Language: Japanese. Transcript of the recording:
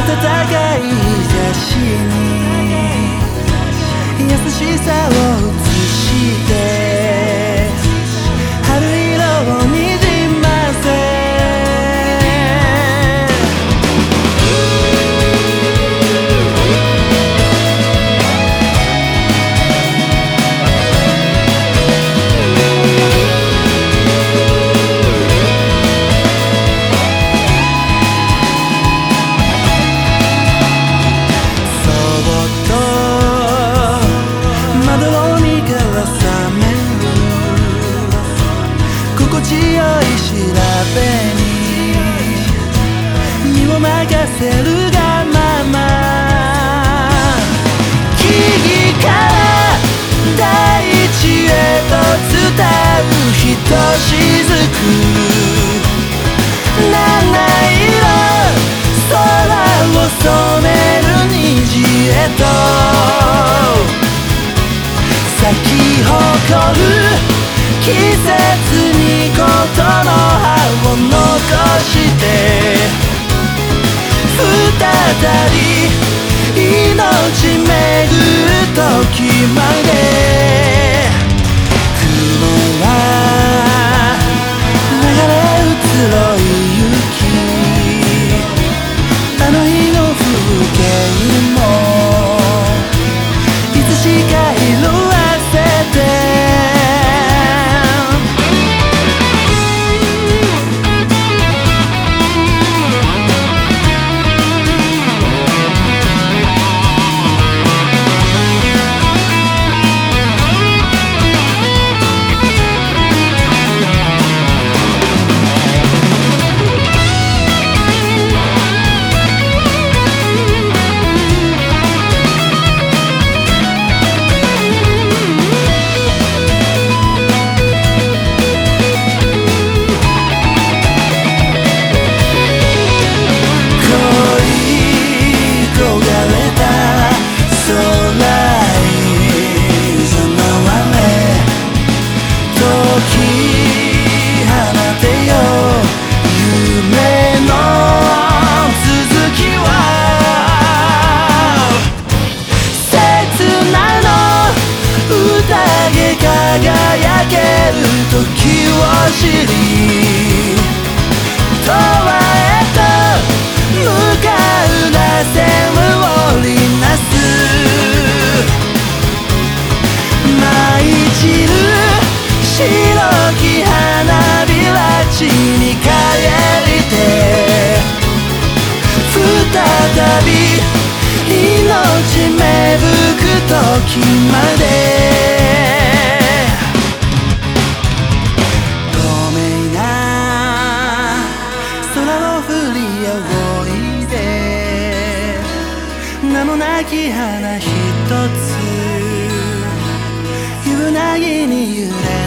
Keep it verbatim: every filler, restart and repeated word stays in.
かい日差しに優しさを映して春色をにじませ心地よい調べに身を任せるがまま木々から大地へと伝うひとしずく七色空を染める虹へと咲き誇る季節にことの葉を残して再び命めぐる時まで雲は流れ移ろいゆきあの日の風景もいつしか色あせて輝ける時を知り永遠と向かう螺旋を織りなす舞い散る白き花びら地に帰りて再び命めぶく時まで名もなき花ひとつ夕凪に揺れ